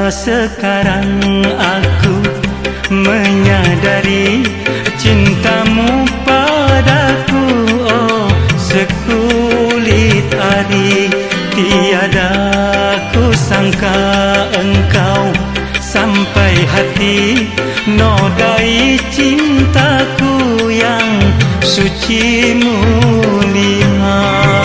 sekarang aku menyadari cintamu padaku, oh sekulit ari. Tiada ku sangka engkau sampai hati nodai cintaku yang suci mulia.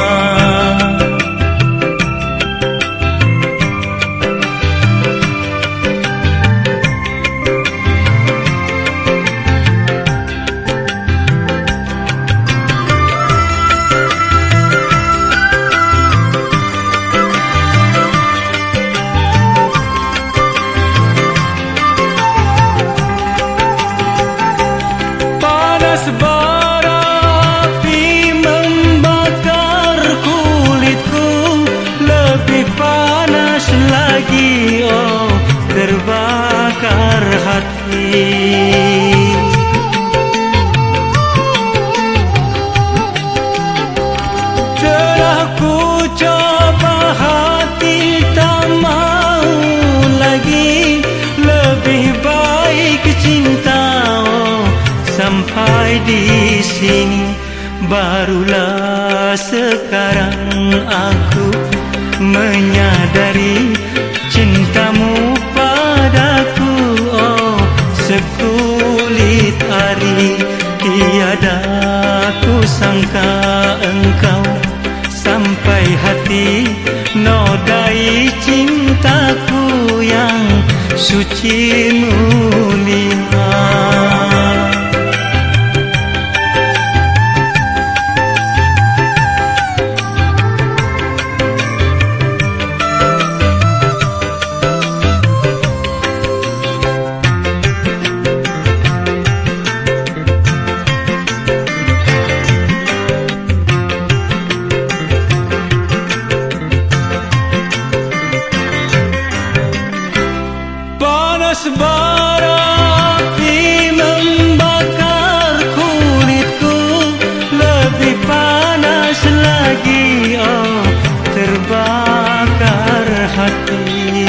Bara api membakar kulitku, lebih panas lagi, oh terbakar hati. Telah ku coba hati tak mau lagi, lebih baik cinta, oh sampai di sini. Barulah sekarang aku menyadari cintamu padaku, oh sekulit ari. Tiada ku sangka engkau sampai hati nodai cintaku yang suci mulia. Bara api membakar kulitku, lebih panas lagi, oh terbakar hati.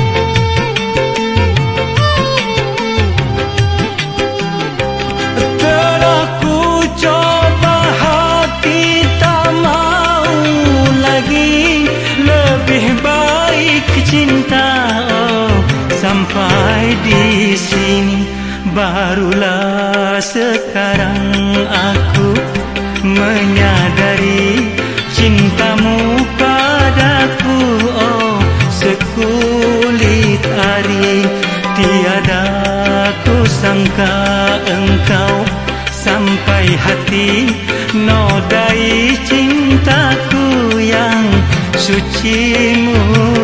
Telah ku coba hati tak mau lagi, lebih baik cinta, oh sampai di sini. Barulah sekarang aku menyadari cintamu padaku, oh sekulit ari. Tiada ku sangka engkau sampai hati nodai cintaku yang suci mulia.